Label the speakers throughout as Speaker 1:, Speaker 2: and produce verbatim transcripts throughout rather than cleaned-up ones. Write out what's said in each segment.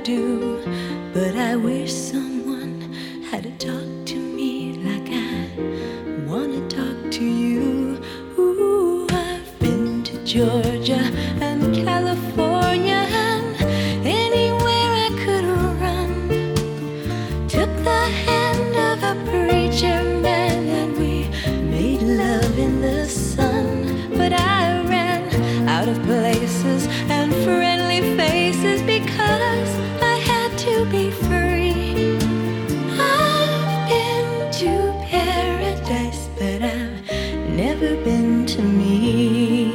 Speaker 1: do, but I wish someone had talked to me like I wanna talk to you. Ooh, I've been to Georgia and California and anywhere I could run. Took the hand of a preacher man and we made love in the sun. But I ran out of places and friendly faces because I had to be free. I've been to paradise, but I've never been to me.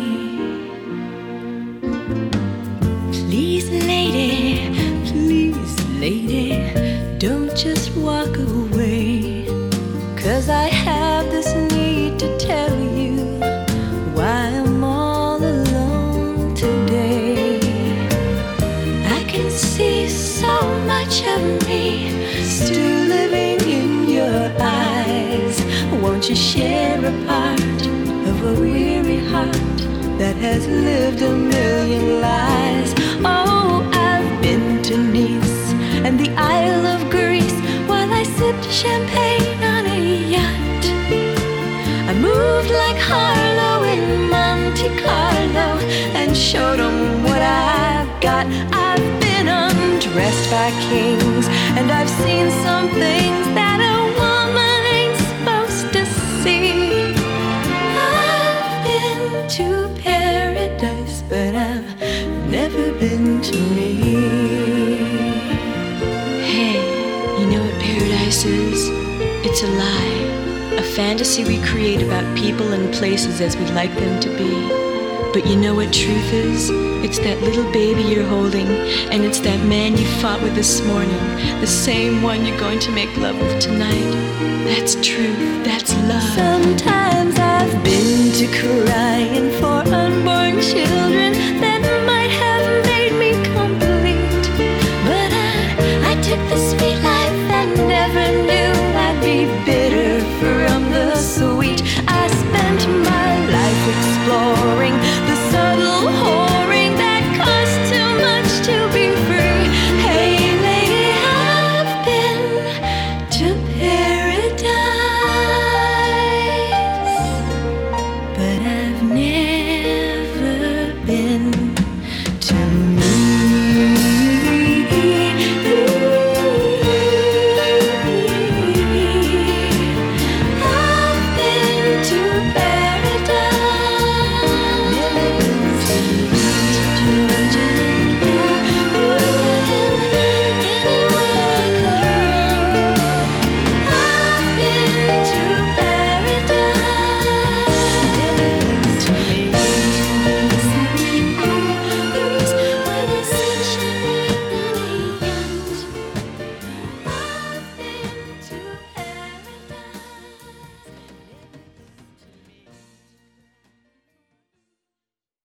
Speaker 1: Please, lady, please, lady, don't just walk away, 'cause I have this need to tell you why I'm all alone today. I can see so much of me still living in your eyes. Won't you share a part of a weary heart that has lived a million lies? Oh, I've been to Nice and the Isle of Greece while I sipped champagne on a yacht. I moved like Harlow in Monte Carlo and showed them what I've got. I've been undressed by kings and I've seen some things that a woman ain't supposed to see. I've been to paradise, but I've never been to me.
Speaker 2: Hey, you know what paradise is? It's a lie. A fantasy we create about people and places as we'd like them to be. But you know what truth is? It's that little baby you're holding, and it's that man you fought with this morning, the same one you're going to make love with tonight. That's truth, that's love.
Speaker 1: Sometimes I've been to crying for unborn children